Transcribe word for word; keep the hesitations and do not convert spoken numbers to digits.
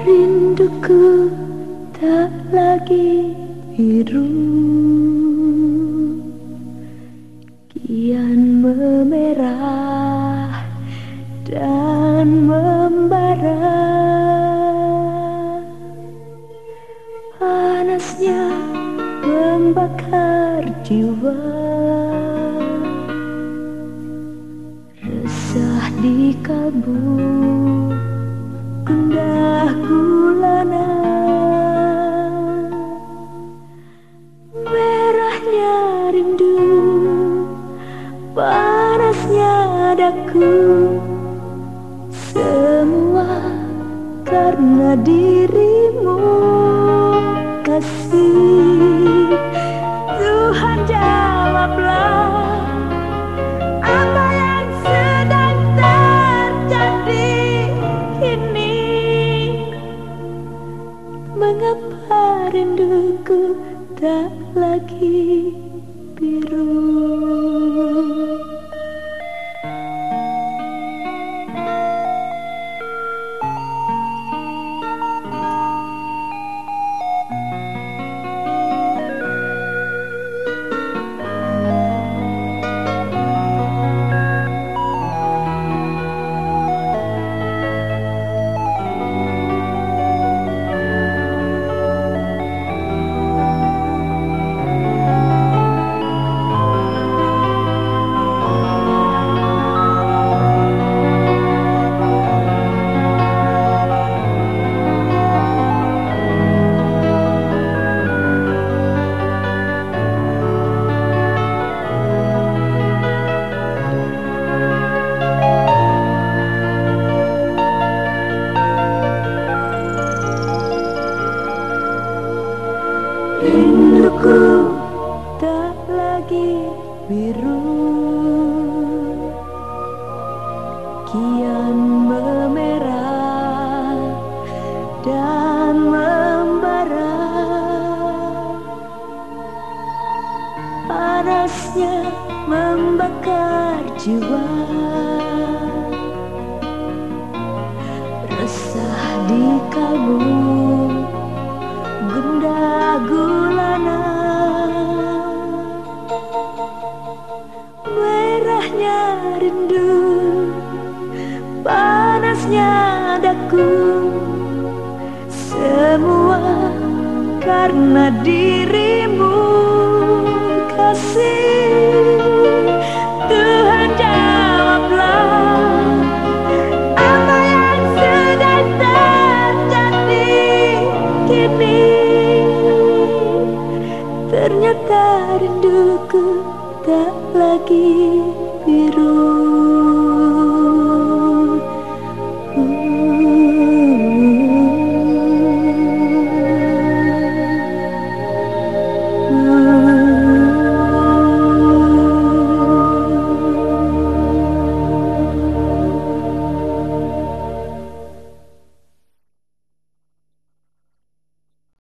Rinduku tak lagi biru, kian memerah dan membara. Panasnya membakar jiwa, resah di kalbu, gundah gulana. Merahnya rindu, panasnya daku, semua karena dirimu kasih. Tuhan jawablah apa yang sedang terjadi kini. Mengapa rinduku tak lagi biru? Rinduku tak lagi biru, kian memerah dan membara. Panasnya membakar jiwa, resah di kalbu, gundah gulana. Merahnya rindu, panasnya daku, semua karena dirimu kasih. Tuhan jawablah apa yang sedang terjadi kini. Ternyata rinduku tak lagi biru.